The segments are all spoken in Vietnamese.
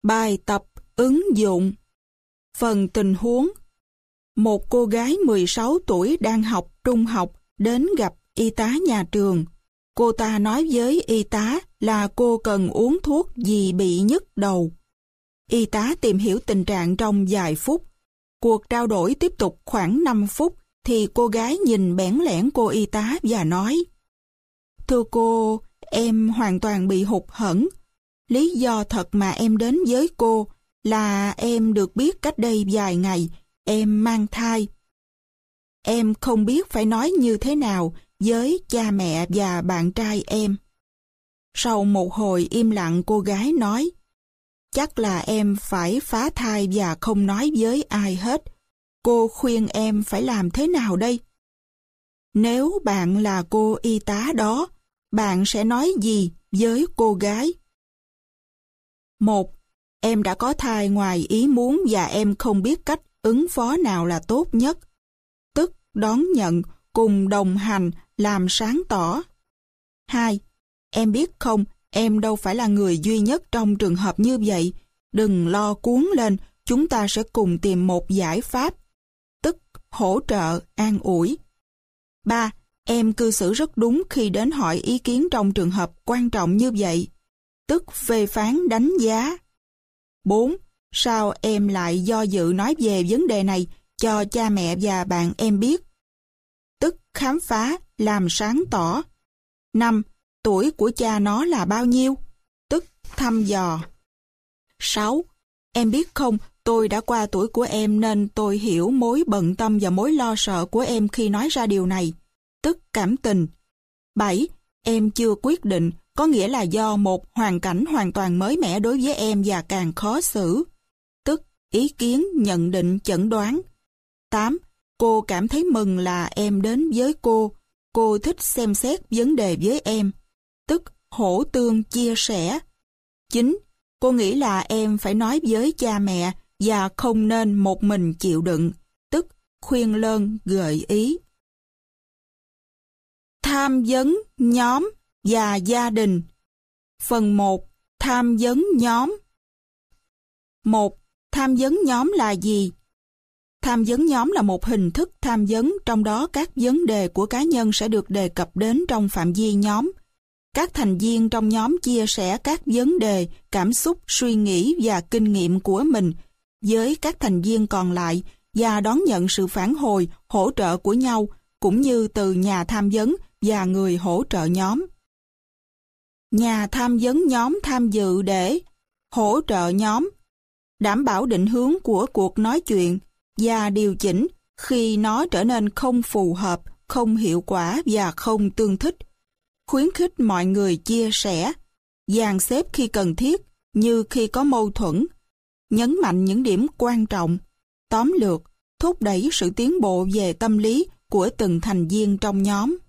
Bài tập ứng dụng. Phần tình huống. Một cô gái 16 tuổi đang học trung học đến gặp y tá nhà trường. Cô ta nói với y tá là cô cần uống thuốc vì bị nhức đầu. Y tá tìm hiểu tình trạng trong vài phút. Cuộc trao đổi tiếp tục khoảng 5 phút thì cô gái nhìn bẽn lẽn cô y tá và nói: "Thưa cô, em hoàn toàn bị hụt hẫng. Lý do thật mà em đến với cô là em được biết cách đây vài ngày em mang thai. Em không biết phải nói như thế nào với cha mẹ và bạn trai em." Sau một hồi im lặng, cô gái nói: "Chắc là em phải phá thai và không nói với ai hết. Cô khuyên em phải làm thế nào đây?" Nếu bạn là cô y tá đó, bạn sẽ nói gì với cô gái? 1. Em đã có thai ngoài ý muốn và em không biết cách ứng phó nào là tốt nhất. Tức đón nhận, cùng đồng hành, làm sáng tỏ. 2. Em biết không, em đâu phải là người duy nhất trong trường hợp như vậy. Đừng lo cuống lên, chúng ta sẽ cùng tìm một giải pháp. Tức hỗ trợ, an ủi. 3. Em cư xử rất đúng khi đến hỏi ý kiến trong trường hợp quan trọng như vậy. Tức phê phán, đánh giá. 4. Sao em lại do dự nói về vấn đề này cho cha mẹ và bạn em biết? Tức khám phá, làm sáng tỏ. 5. Tuổi của cha nó là bao nhiêu? Tức thăm dò. 6. Em biết không, tôi đã qua tuổi của em nên tôi hiểu mối bận tâm và mối lo sợ của em khi nói ra điều này. Tức cảm tình. 7. Em chưa quyết định, có nghĩa là do một hoàn cảnh hoàn toàn mới mẻ đối với em và càng khó xử. Tức ý kiến, nhận định, chẩn đoán. 8. Cô cảm thấy mừng là em đến với cô thích xem xét vấn đề với em. Tức hỗ tương, chia sẻ. 9. Cô nghĩ là em phải nói với cha mẹ và không nên một mình chịu đựng. Tức khuyên lơn, gợi ý. Tham vấn nhóm và gia đình. Phần 1. Tham vấn nhóm. 1. Tham vấn nhóm là gì? Tham vấn nhóm là một hình thức tham vấn, trong đó các vấn đề của cá nhân sẽ được đề cập đến trong phạm vi nhóm. Các thành viên trong nhóm chia sẻ các vấn đề, cảm xúc, suy nghĩ và kinh nghiệm của mình với các thành viên còn lại và đón nhận sự phản hồi, hỗ trợ của nhau, cũng như từ nhà tham vấn và người hỗ trợ nhóm. Nhà tham vấn nhóm tham dự để hỗ trợ nhóm, đảm bảo định hướng của cuộc nói chuyện và điều chỉnh khi nó trở nên không phù hợp, không hiệu quả và không tương thích, khuyến khích mọi người chia sẻ, dàn xếp khi cần thiết như khi có mâu thuẫn, nhấn mạnh những điểm quan trọng, tóm lược, thúc đẩy sự tiến bộ về tâm lý của từng thành viên trong nhóm.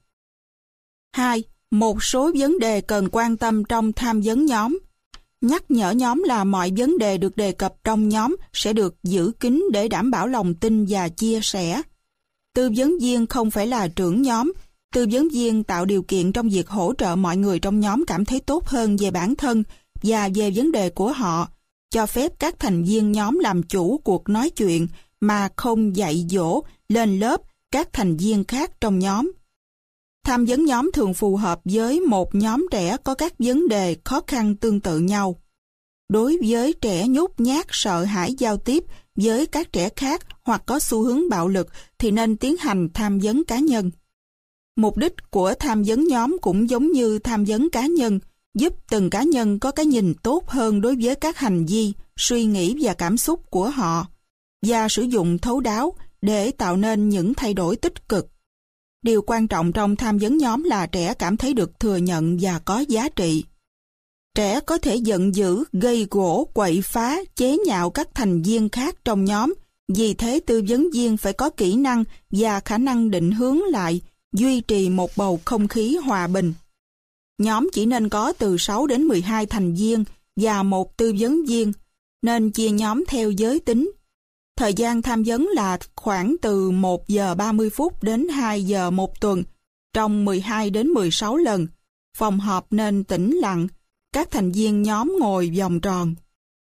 2. Một số vấn đề cần quan tâm trong tham vấn nhóm. Nhắc nhở nhóm là mọi vấn đề được đề cập trong nhóm sẽ được giữ kín để đảm bảo lòng tin và chia sẻ. Tư vấn viên không phải là trưởng nhóm. Tư vấn viên tạo điều kiện trong việc hỗ trợ mọi người trong nhóm cảm thấy tốt hơn về bản thân và về vấn đề của họ, cho phép các thành viên nhóm làm chủ cuộc nói chuyện mà không dạy dỗ, lên lớp các thành viên khác trong nhóm. Tham vấn nhóm thường phù hợp với một nhóm trẻ có các vấn đề khó khăn tương tự nhau. Đối với trẻ nhút nhát, sợ hãi giao tiếp với các trẻ khác hoặc có xu hướng bạo lực thì nên tiến hành tham vấn cá nhân. Mục đích của tham vấn nhóm cũng giống như tham vấn cá nhân, giúp từng cá nhân có cái nhìn tốt hơn đối với các hành vi, suy nghĩ và cảm xúc của họ, và sử dụng thấu đáo để tạo nên những thay đổi tích cực. Điều quan trọng trong tham vấn nhóm là trẻ cảm thấy được thừa nhận và có giá trị. Trẻ có thể giận dữ, gây gổ, quậy phá, chế nhạo các thành viên khác trong nhóm, vì thế tư vấn viên phải có kỹ năng và khả năng định hướng lại, duy trì một bầu không khí hòa bình. Nhóm chỉ nên có từ 6 đến 12 thành viên và một tư vấn viên, nên chia nhóm theo giới tính. Thời gian tham vấn là khoảng từ 1 giờ 30 phút đến 2 giờ một tuần, trong 12 đến 16 lần. Phòng họp nên tĩnh lặng, các thành viên nhóm ngồi vòng tròn.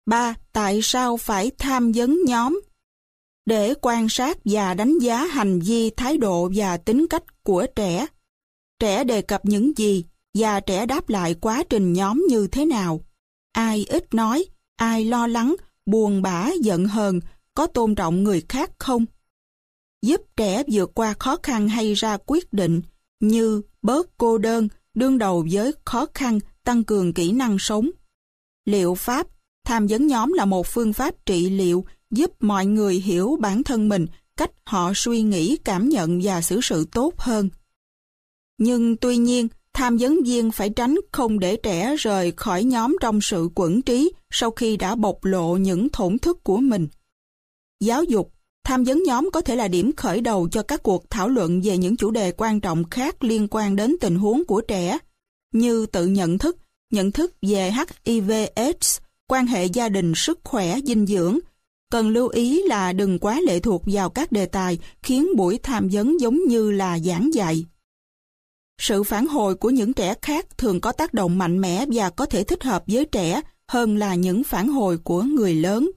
3. Tại sao phải tham vấn nhóm? Để quan sát và đánh giá hành vi, thái độ và tính cách của trẻ. Trẻ đề cập những gì và trẻ đáp lại quá trình nhóm như thế nào? Ai ít nói, ai lo lắng, buồn bã, giận hờn, có tôn trọng người khác không? Giúp trẻ vượt qua khó khăn hay ra quyết định như bớt cô đơn, đương đầu với khó khăn, tăng cường kỹ năng sống. Liệu pháp tham vấn nhóm là một phương pháp trị liệu giúp mọi người hiểu bản thân mình, cách họ suy nghĩ, cảm nhận và xử sự tốt hơn. Nhưng tuy nhiên, tham vấn viên phải tránh không để trẻ rời khỏi nhóm trong sự quẫn trí sau khi đã bộc lộ những thổn thức của mình. Giáo dục, tham vấn nhóm có thể là điểm khởi đầu cho các cuộc thảo luận về những chủ đề quan trọng khác liên quan đến tình huống của trẻ, như tự nhận thức về HIV/AIDS, quan hệ gia đình, sức khỏe, dinh dưỡng. Cần lưu ý là đừng quá lệ thuộc vào các đề tài khiến buổi tham vấn giống như là giảng dạy. Sự phản hồi của những trẻ khác thường có tác động mạnh mẽ và có thể thích hợp với trẻ hơn là những phản hồi của người lớn.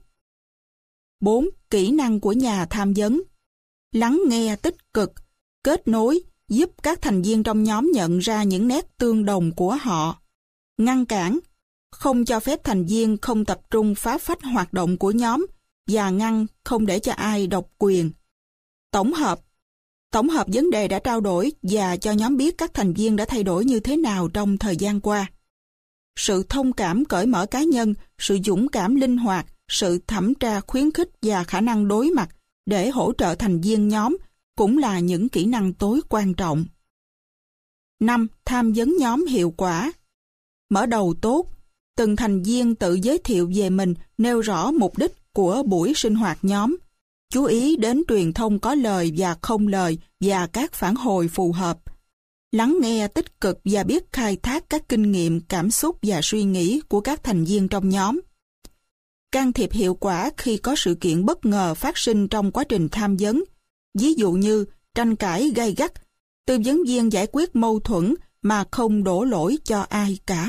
4. Kỹ năng của nhà tham vấn. Lắng nghe tích cực, kết nối, giúp các thành viên trong nhóm nhận ra những nét tương đồng của họ. Ngăn cản, không cho phép thành viên không tập trung phá phách hoạt động của nhóm và ngăn không để cho ai độc quyền. Tổng hợp vấn đề đã trao đổi và cho nhóm biết các thành viên đã thay đổi như thế nào trong thời gian qua. Sự thông cảm cởi mở cá nhân, sự dũng cảm linh hoạt, sự thẩm tra khuyến khích và khả năng đối mặt để hỗ trợ thành viên nhóm cũng là những kỹ năng tối quan trọng. 5. Tham vấn nhóm hiệu quả. Mở đầu tốt, từng thành viên tự giới thiệu về mình, nêu rõ mục đích của buổi sinh hoạt nhóm. Chú ý đến truyền thông có lời và không lời và các phản hồi phù hợp. Lắng nghe tích cực và biết khai thác các kinh nghiệm, cảm xúc và suy nghĩ của các thành viên trong nhóm. Can thiệp hiệu quả khi có sự kiện bất ngờ phát sinh trong quá trình tham vấn, ví dụ như tranh cãi gay gắt, tư vấn viên giải quyết mâu thuẫn mà không đổ lỗi cho ai cả.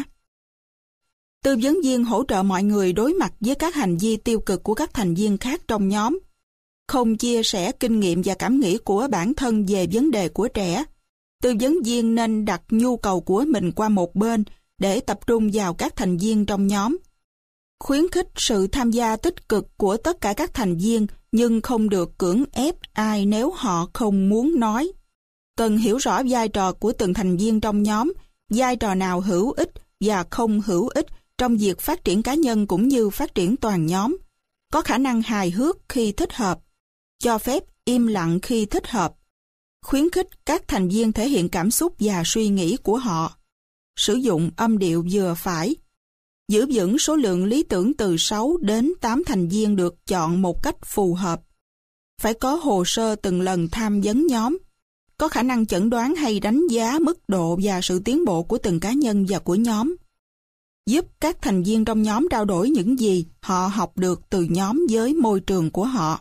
Tư vấn viên hỗ trợ mọi người đối mặt với các hành vi tiêu cực của các thành viên khác trong nhóm. Không chia sẻ kinh nghiệm và cảm nghĩ của bản thân về vấn đề của trẻ. Tư vấn viên nên đặt nhu cầu của mình qua một bên để tập trung vào các thành viên trong nhóm. Khuyến khích sự tham gia tích cực của tất cả các thành viên nhưng không được cưỡng ép ai nếu họ không muốn nói. Cần hiểu rõ vai trò của từng thành viên trong nhóm, vai trò nào hữu ích và không hữu ích trong việc phát triển cá nhân cũng như phát triển toàn nhóm. Có khả năng hài hước khi thích hợp, cho phép im lặng khi thích hợp. Khuyến khích các thành viên thể hiện cảm xúc và suy nghĩ của họ. Sử dụng âm điệu vừa phải. Giữ vững số lượng lý tưởng từ 6 đến 8 thành viên được chọn một cách phù hợp. Phải có hồ sơ từng lần tham vấn nhóm. Có khả năng chẩn đoán hay đánh giá mức độ và sự tiến bộ của từng cá nhân và của nhóm. Giúp các thành viên trong nhóm trao đổi những gì họ học được từ nhóm với môi trường của họ.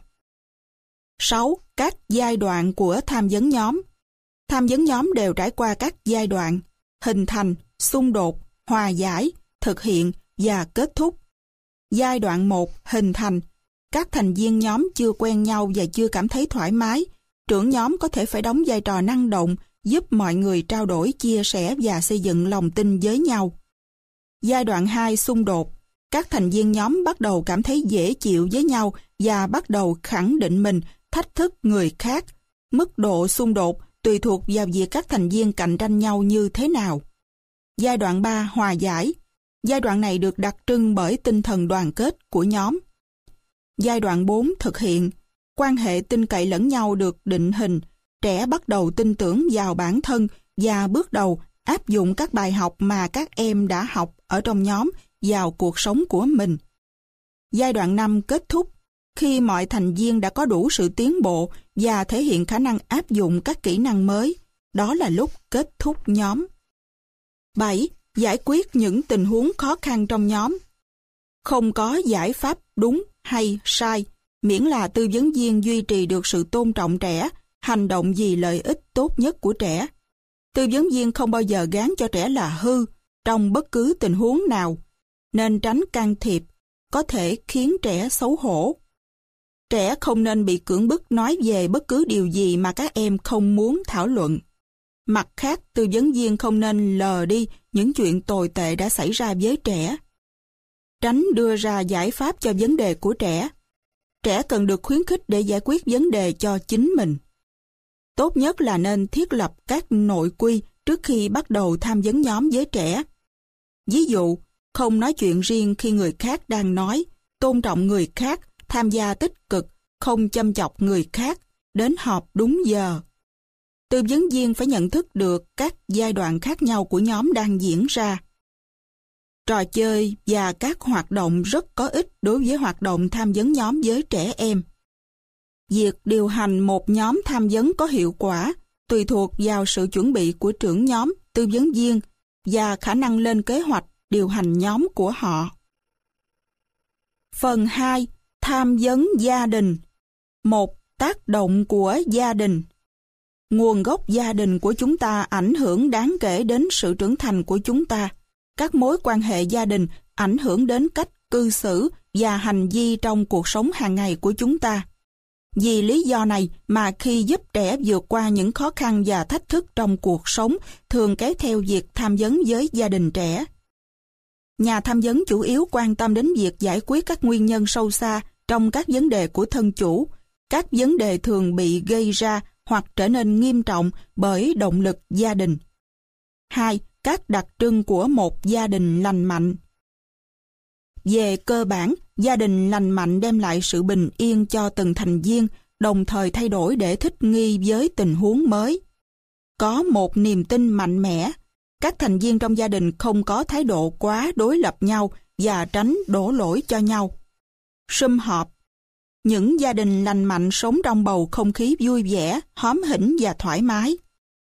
6. Các giai đoạn của tham vấn nhóm. Tham vấn nhóm đều trải qua các giai đoạn: hình thành, xung đột, hòa giải, thực hiện và kết thúc. Giai đoạn 1, hình thành. Các thành viên nhóm chưa quen nhau và chưa cảm thấy thoải mái. Trưởng nhóm có thể phải đóng vai trò năng động, giúp mọi người trao đổi, chia sẻ và xây dựng lòng tin với nhau. Giai đoạn 2, xung đột. Các thành viên nhóm bắt đầu cảm thấy dễ chịu với nhau và bắt đầu khẳng định mình, thách thức người khác. Mức độ xung đột tùy thuộc vào việc các thành viên cạnh tranh nhau như thế nào. Giai đoạn 3, hòa giải. Giai đoạn này được đặc trưng bởi tinh thần đoàn kết của nhóm. Giai đoạn 4, thực hiện. Quan hệ tin cậy lẫn nhau được định hình. Trẻ bắt đầu tin tưởng vào bản thân và bước đầu áp dụng các bài học mà các em đã học ở trong nhóm vào cuộc sống của mình. Giai đoạn 5, kết thúc. Khi mọi thành viên đã có đủ sự tiến bộ và thể hiện khả năng áp dụng các kỹ năng mới, đó là lúc kết thúc nhóm. 7. Giải quyết những tình huống khó khăn trong nhóm. Không có giải pháp đúng hay sai, miễn là tư vấn viên duy trì được sự tôn trọng trẻ, hành động vì lợi ích tốt nhất của trẻ. Tư vấn viên không bao giờ gán cho trẻ là hư trong bất cứ tình huống nào, nên tránh can thiệp, có thể khiến trẻ xấu hổ. Trẻ không nên bị cưỡng bức nói về bất cứ điều gì mà các em không muốn thảo luận. Mặt khác, tư vấn viên không nên lờ đi những chuyện tồi tệ đã xảy ra với trẻ. Tránh đưa ra giải pháp cho vấn đề của trẻ. Trẻ cần được khuyến khích để giải quyết vấn đề cho chính mình. Tốt nhất là nên thiết lập các nội quy trước khi bắt đầu tham vấn nhóm với trẻ. Ví dụ, không nói chuyện riêng khi người khác đang nói, tôn trọng người khác, tham gia tích cực, không châm chọc người khác, đến họp đúng giờ. Tư vấn viên phải nhận thức được các giai đoạn khác nhau của nhóm đang diễn ra. Trò chơi và các hoạt động rất có ích đối với hoạt động tham vấn nhóm với trẻ em. Việc điều hành một nhóm tham vấn có hiệu quả tùy thuộc vào sự chuẩn bị của trưởng nhóm, tư vấn viên và khả năng lên kế hoạch điều hành nhóm của họ. Phần 2. Tham vấn gia đình. 1. Tác động của gia đình. Nguồn gốc gia đình của chúng ta ảnh hưởng đáng kể đến sự trưởng thành của chúng ta. Các mối quan hệ gia đình ảnh hưởng đến cách cư xử và hành vi trong cuộc sống hàng ngày của chúng ta. Vì lý do này mà khi giúp trẻ vượt qua những khó khăn và thách thức trong cuộc sống thường kéo theo việc tham vấn với gia đình trẻ. Nhà tham vấn chủ yếu quan tâm đến việc giải quyết các nguyên nhân sâu xa trong các vấn đề của thân chủ. Các vấn đề thường bị gây ra hoặc trở nên nghiêm trọng bởi động lực gia đình. 2. Các đặc trưng của một gia đình lành mạnh. Về cơ bản, gia đình lành mạnh đem lại sự bình yên cho từng thành viên, đồng thời thay đổi để thích nghi với tình huống mới. Có một niềm tin mạnh mẽ, các thành viên trong gia đình không có thái độ quá đối lập nhau và tránh đổ lỗi cho nhau. Sum họp. Những gia đình lành mạnh sống trong bầu không khí vui vẻ, hóm hỉnh và thoải mái.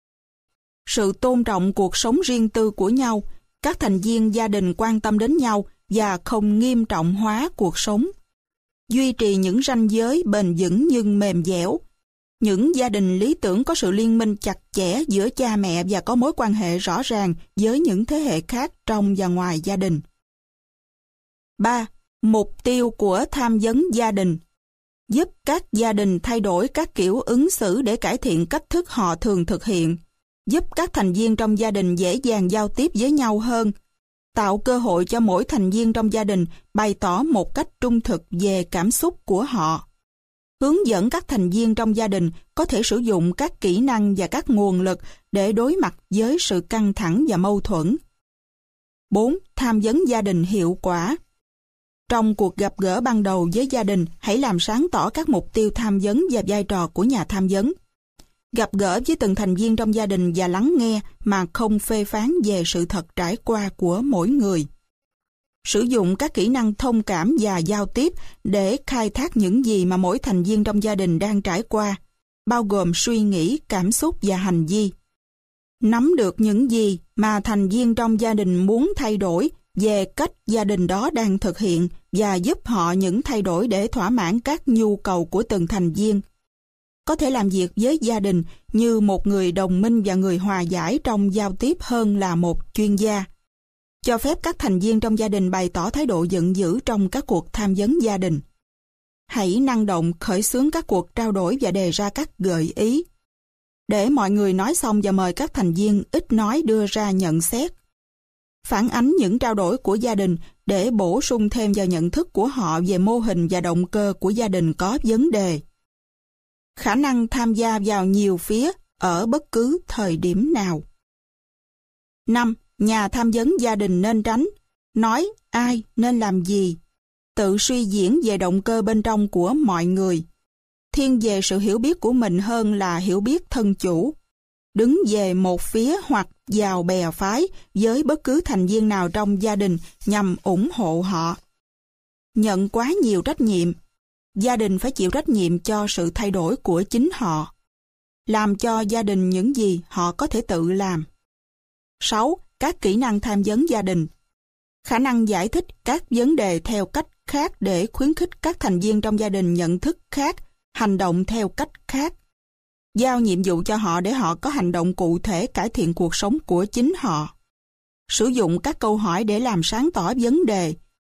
Sự tôn trọng cuộc sống riêng tư của nhau, các thành viên gia đình quan tâm đến nhau và không nghiêm trọng hóa cuộc sống. Duy trì những ranh giới bền vững nhưng mềm dẻo. Những gia đình lý tưởng có sự liên minh chặt chẽ giữa cha mẹ và có mối quan hệ rõ ràng với những thế hệ khác trong và ngoài gia đình. 3. Mục tiêu của tham vấn gia đình. Giúp các gia đình thay đổi các kiểu ứng xử để cải thiện cách thức họ thường thực hiện. Giúp các thành viên trong gia đình dễ dàng giao tiếp với nhau hơn. Tạo cơ hội cho mỗi thành viên trong gia đình bày tỏ một cách trung thực về cảm xúc của họ. Hướng dẫn các thành viên trong gia đình có thể sử dụng các kỹ năng và các nguồn lực để đối mặt với sự căng thẳng và mâu thuẫn. 4. Tham vấn gia đình hiệu quả. Trong cuộc gặp gỡ ban đầu với gia đình, hãy làm sáng tỏ các mục tiêu tham vấn và vai trò của nhà tham vấn. Gặp gỡ với từng thành viên trong gia đình và lắng nghe mà không phê phán về sự thật trải qua của mỗi người. Sử dụng các kỹ năng thông cảm và giao tiếp để khai thác những gì mà mỗi thành viên trong gia đình đang trải qua, bao gồm suy nghĩ, cảm xúc và hành vi. Nắm được những gì mà thành viên trong gia đình muốn thay đổi về cách gia đình đó đang thực hiện và giúp họ những thay đổi để thỏa mãn các nhu cầu của từng thành viên. Có thể làm việc với gia đình như một người đồng minh và người hòa giải trong giao tiếp hơn là một chuyên gia. Cho phép các thành viên trong gia đình bày tỏ thái độ giận dữ trong các cuộc tham vấn gia đình. Hãy năng động khởi xướng các cuộc trao đổi và đề ra các gợi ý. Để mọi người nói xong và mời các thành viên ít nói đưa ra nhận xét. Phản ánh những trao đổi của gia đình để bổ sung thêm vào nhận thức của họ về mô hình và động cơ của gia đình có vấn đề. Khả năng tham gia vào nhiều phía ở bất cứ thời điểm nào. 5. Nhà tham vấn gia đình nên tránh nói ai nên làm gì, tự suy diễn về động cơ bên trong của mọi người, thiên về sự hiểu biết của mình hơn là hiểu biết thân chủ, đứng về một phía hoặc vào bè phái với bất cứ thành viên nào trong gia đình nhằm ủng hộ họ. Nhận quá nhiều trách nhiệm. Gia đình phải chịu trách nhiệm cho sự thay đổi của chính họ. Làm cho gia đình những gì họ có thể tự làm. 6. Các kỹ năng tham vấn gia đình. Khả năng giải thích các vấn đề theo cách khác để khuyến khích các thành viên trong gia đình nhận thức khác, hành động theo cách khác. Giao nhiệm vụ cho họ để họ có hành động cụ thể cải thiện cuộc sống của chính họ. Sử dụng các câu hỏi để làm sáng tỏ vấn đề.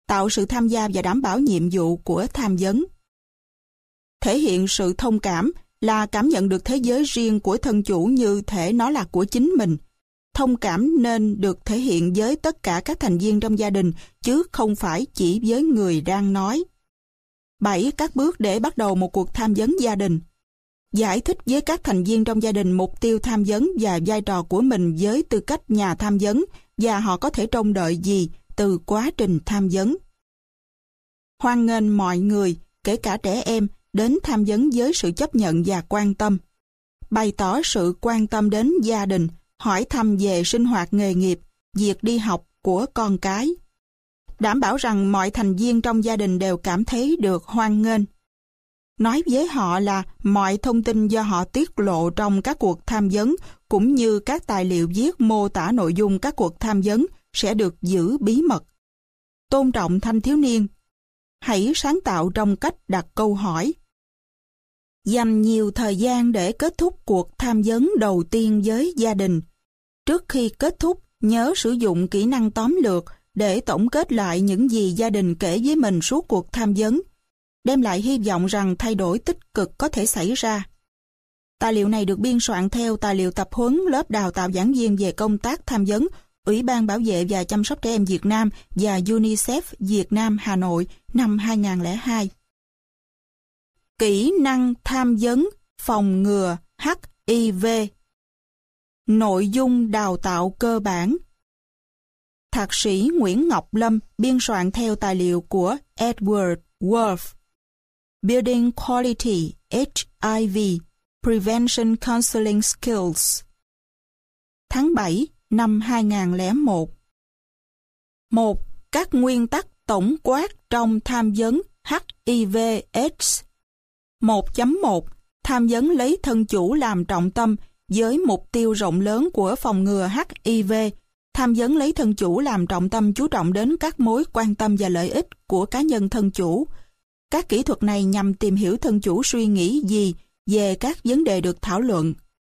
tạo sự tham gia và đảm bảo nhiệm vụ của tham vấn. Thể hiện sự thông cảm là cảm nhận được thế giới riêng của thân chủ như thể nó là của chính mình. Thông cảm nên được thể hiện với tất cả các thành viên trong gia đình, chứ không phải chỉ với người đang nói. 7. Các bước để bắt đầu một cuộc tham vấn gia đình. Giải thích với các thành viên trong gia đình mục tiêu tham vấn và vai trò của mình với tư cách nhà tham vấn và họ có thể trông đợi gì từ quá trình tham vấn. Hoan nghênh mọi người, kể cả trẻ em, đến tham vấn với sự chấp nhận và quan tâm. Bày tỏ sự quan tâm đến gia đình, hỏi thăm về sinh hoạt nghề nghiệp, việc đi học của con cái. Đảm bảo rằng mọi thành viên trong gia đình đều cảm thấy được hoan nghênh. Nói với họ là mọi thông tin do họ tiết lộ trong các cuộc tham vấn cũng như các tài liệu viết mô tả nội dung các cuộc tham vấn sẽ được giữ bí mật. Tôn trọng thanh thiếu niên. Hãy sáng tạo trong cách đặt câu hỏi. Dành nhiều thời gian để kết thúc cuộc tham vấn đầu tiên với gia đình. Trước khi kết thúc, nhớ sử dụng kỹ năng tóm lược để tổng kết lại những gì gia đình kể với mình suốt cuộc tham vấn, đem lại hy vọng rằng thay đổi tích cực có thể xảy ra. Tài liệu này được biên soạn theo tài liệu tập huấn lớp đào tạo giảng viên về công tác tham vấn, Ủy ban Bảo vệ và Chăm sóc trẻ em Việt Nam và UNICEF Việt Nam Hà Nội năm 2002. Kỹ năng tham vấn phòng ngừa HIV. Nội dung đào tạo cơ bản. Thạc sĩ Nguyễn Ngọc Lâm biên soạn theo tài liệu của Edward Wolf. Building Quality HIV Prevention Counseling Skills. Tháng 7 năm 2001. 1. Các nguyên tắc tổng quát trong tham vấn HIV/AIDS. 1.1. Tham vấn lấy thân chủ làm trọng tâm với mục tiêu rộng lớn của phòng ngừa HIV. Tham vấn lấy thân chủ làm trọng tâm chú trọng đến các mối quan tâm và lợi ích của cá nhân thân chủ. Các kỹ thuật này nhằm tìm hiểu thân chủ suy nghĩ gì về các vấn đề được thảo luận.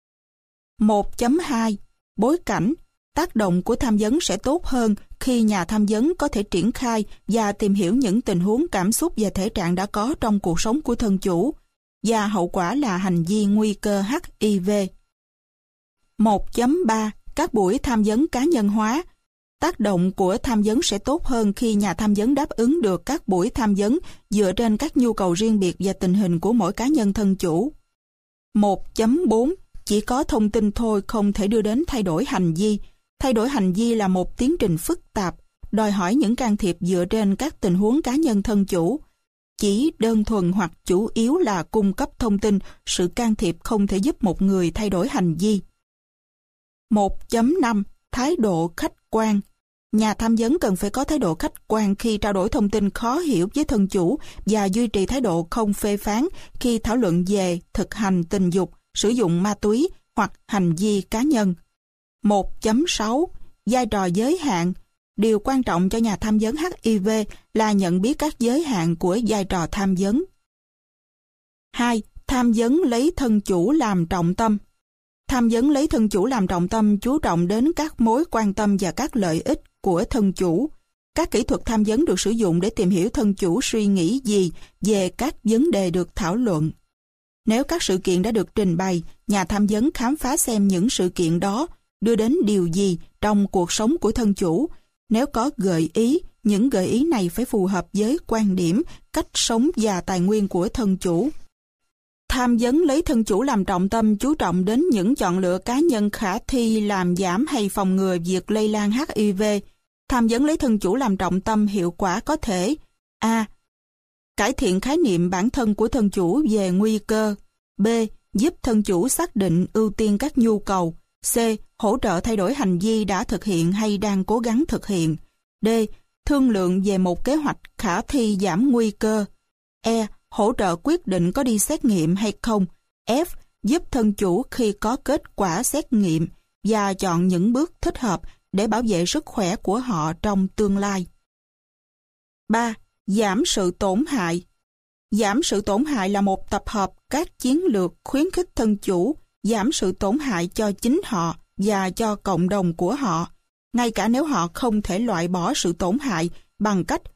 1.2. Bối cảnh. Tác động của tham vấn sẽ tốt hơn khi nhà tham vấn có thể triển khai và tìm hiểu những tình huống cảm xúc và thể trạng đã có trong cuộc sống của thân chủ, và hậu quả là hành vi nguy cơ HIV. 1.3. Các buổi tham vấn cá nhân hóa. Tác động của tham vấn sẽ tốt hơn khi nhà tham vấn đáp ứng được các buổi tham vấn dựa trên các nhu cầu riêng biệt và tình hình của mỗi cá nhân thân chủ. 1.4. Chỉ có thông tin thôi không thể đưa đến thay đổi hành vi. Thay đổi hành vi là một tiến trình phức tạp, đòi hỏi những can thiệp dựa trên các tình huống cá nhân thân chủ. Chỉ đơn thuần hoặc chủ yếu là cung cấp thông tin, sự can thiệp không thể giúp một người thay đổi hành vi. 1.5. Thái độ khách quan. Nhà tham vấn cần phải có thái độ khách quan khi trao đổi thông tin khó hiểu với thân chủ và duy trì thái độ không phê phán khi thảo luận về thực hành tình dục, sử dụng ma túy hoặc hành vi cá nhân. 1.6. Vai trò giới hạn. Điều quan trọng cho nhà tham vấn HIV là nhận biết các giới hạn của vai trò tham vấn. 2. Tham vấn lấy thân chủ làm trọng tâm. Tham vấn lấy thân chủ làm trọng tâm chú trọng đến các mối quan tâm và các lợi ích của thân chủ. Các kỹ thuật tham vấn được sử dụng để tìm hiểu thân chủ suy nghĩ gì về các vấn đề được thảo luận. Nếu các sự kiện đã được trình bày, nhà tham vấn khám phá xem những sự kiện đó đưa đến điều gì trong cuộc sống của thân chủ. Nếu có gợi ý, những gợi ý này phải phù hợp với quan điểm, cách sống và tài nguyên của thân chủ. Tham vấn lấy thân chủ làm trọng tâm chú trọng đến những chọn lựa cá nhân khả thi làm giảm hay phòng ngừa việc lây lan HIV. Tham vấn lấy thân chủ làm trọng tâm hiệu quả có thể: A. Cải thiện khái niệm bản thân của thân chủ về nguy cơ. B. Giúp thân chủ xác định ưu tiên các nhu cầu. C. Hỗ trợ thay đổi hành vi đã thực hiện hay đang cố gắng thực hiện. D. Thương lượng về một kế hoạch khả thi giảm nguy cơ. E. Hỗ trợ quyết định có đi xét nghiệm hay không. F. Giúp thân chủ khi có kết quả xét nghiệm và chọn những bước thích hợp để bảo vệ sức khỏe của họ trong tương lai. 3. Giảm sự tổn hại. Giảm sự tổn hại là một tập hợp các chiến lược khuyến khích thân chủ giảm sự tổn hại cho chính họ và cho cộng đồng của họ, ngay cả nếu họ không thể loại bỏ sự tổn hại bằng cách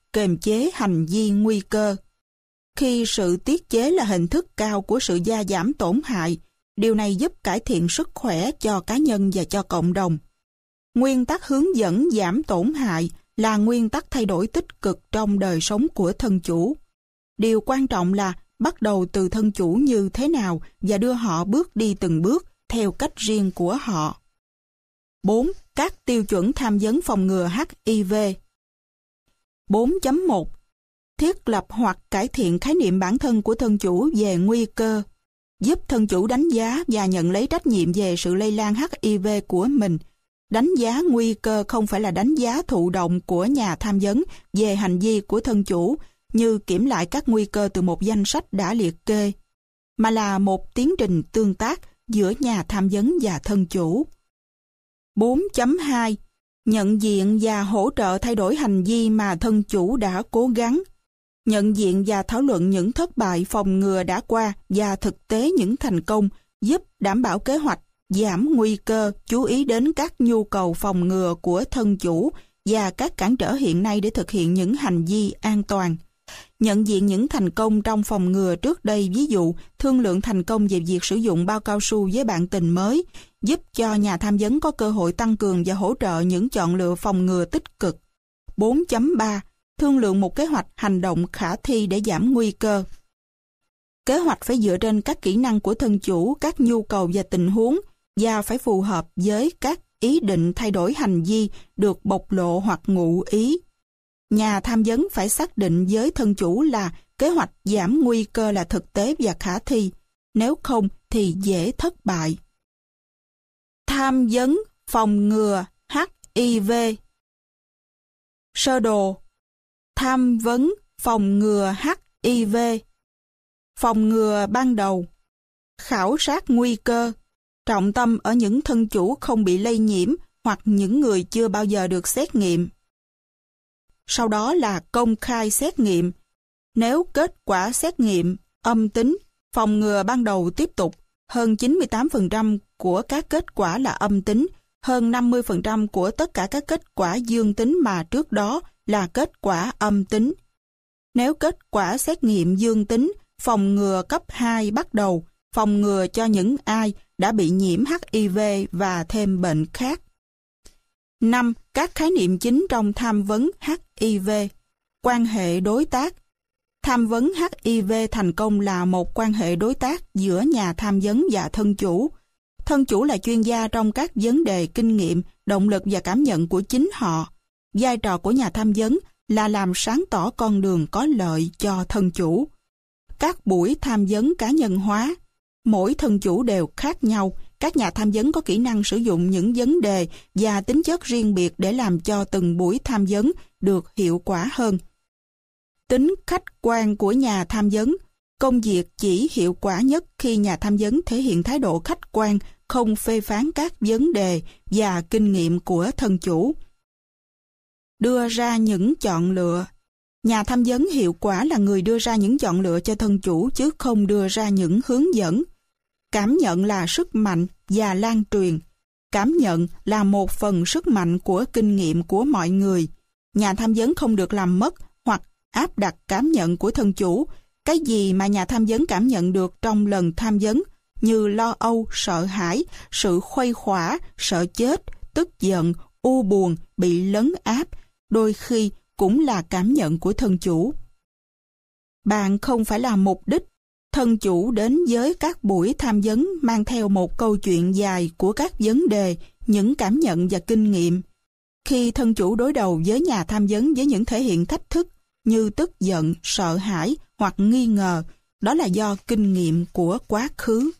kiềm chế hành vi nguy cơ. Khi sự tiết chế là hình thức cao của sự gia giảm tổn hại, điều này giúp cải thiện sức khỏe cho cá nhân và cho cộng đồng. Nguyên tắc hướng dẫn giảm tổn hại là nguyên tắc thay đổi tích cực trong đời sống của thân chủ. Điều quan trọng là bắt đầu từ thân chủ như thế nào và đưa họ bước đi từng bước theo cách riêng của họ. 4. Các tiêu chuẩn tham vấn phòng ngừa HIV. 4.1. Thiết lập hoặc cải thiện khái niệm bản thân của thân chủ về nguy cơ, giúp thân chủ đánh giá và nhận lấy trách nhiệm về sự lây lan HIV của mình. Đánh giá nguy cơ không phải là đánh giá thụ động của nhà tham vấn về hành vi của thân chủ, như kiểm lại các nguy cơ từ một danh sách đã liệt kê, mà là một tiến trình tương tác giữa nhà tham vấn và thân chủ. 4.2. Nhận diện và hỗ trợ thay đổi hành vi mà thân chủ đã cố gắng. Nhận diện và thảo luận những thất bại phòng ngừa đã qua và thực tế những thành công, giúp đảm bảo kế hoạch, giảm nguy cơ, chú ý đến các nhu cầu phòng ngừa của thân chủ và các cản trở hiện nay để thực hiện những hành vi an toàn. Nhận diện những thành công trong phòng ngừa trước đây, ví dụ thương lượng thành công về việc sử dụng bao cao su với bạn tình mới, giúp cho nhà tham vấn có cơ hội tăng cường và hỗ trợ những chọn lựa phòng ngừa tích cực. 4.3. Thương lượng một kế hoạch hành động khả thi để giảm nguy cơ. Kế hoạch phải dựa trên các kỹ năng của thân chủ, các nhu cầu và tình huống, và phải phù hợp với các ý định thay đổi hành vi được bộc lộ hoặc ngụ ý. Nhà tham vấn phải xác định với thân chủ là kế hoạch giảm nguy cơ là thực tế và khả thi, nếu không thì dễ thất bại. Tham vấn phòng ngừa HIV. Sơ đồ. Tham vấn phòng ngừa HIV. Phòng ngừa ban đầu. Khảo sát nguy cơ. Trọng tâm ở những thân chủ không bị lây nhiễm hoặc những người chưa bao giờ được xét nghiệm. Sau đó là công khai xét nghiệm. Nếu kết quả xét nghiệm âm tính, phòng ngừa ban đầu tiếp tục. Hơn 98% của các kết quả là âm tính, hơn 50% của tất cả các kết quả dương tính mà trước đó là kết quả âm tính. Nếu kết quả xét nghiệm dương tính, phòng ngừa cấp 2 bắt đầu, phòng ngừa cho những ai đã bị nhiễm HIV và thêm bệnh khác. 5. Các khái niệm chính trong tham vấn HIV. Quan hệ đối tác. Tham vấn HIV thành công là một quan hệ đối tác giữa nhà tham vấn và thân chủ. Thân chủ là chuyên gia trong các vấn đề kinh nghiệm, động lực và cảm nhận của chính họ. Vai trò của nhà tham vấn là làm sáng tỏ con đường có lợi cho thân chủ. Các buổi tham vấn cá nhân hóa. Mỗi thân chủ đều khác nhau. Các nhà tham vấn có kỹ năng sử dụng những vấn đề và tính chất riêng biệt để làm cho từng buổi tham vấn được hiệu quả hơn. Tính khách quan của nhà tham vấn. Công việc chỉ hiệu quả nhất khi nhà tham vấn thể hiện thái độ khách quan, không phê phán các vấn đề và kinh nghiệm của thân chủ. Đưa ra những chọn lựa. Nhà tham vấn hiệu quả là người đưa ra những chọn lựa cho thân chủ chứ không đưa ra những hướng dẫn. Cảm nhận là sức mạnh và lan truyền. Cảm nhận là một phần sức mạnh của kinh nghiệm của mọi người. Nhà tham vấn không được làm mất hoặc áp đặt cảm nhận của thân chủ. Cái gì mà nhà tham vấn cảm nhận được trong lần tham vấn như lo âu, sợ hãi, sự khuây khỏa, sợ chết, tức giận, u buồn, bị lấn áp, đôi khi cũng là cảm nhận của thân chủ. Bạn không phải là mục đích. Thân chủ đến với các buổi tham vấn mang theo một câu chuyện dài của các vấn đề, những cảm nhận và kinh nghiệm. Khi thân chủ đối đầu với nhà tham vấn với những thể hiện thách thức như tức giận, sợ hãi hoặc nghi ngờ, đó là do kinh nghiệm của quá khứ.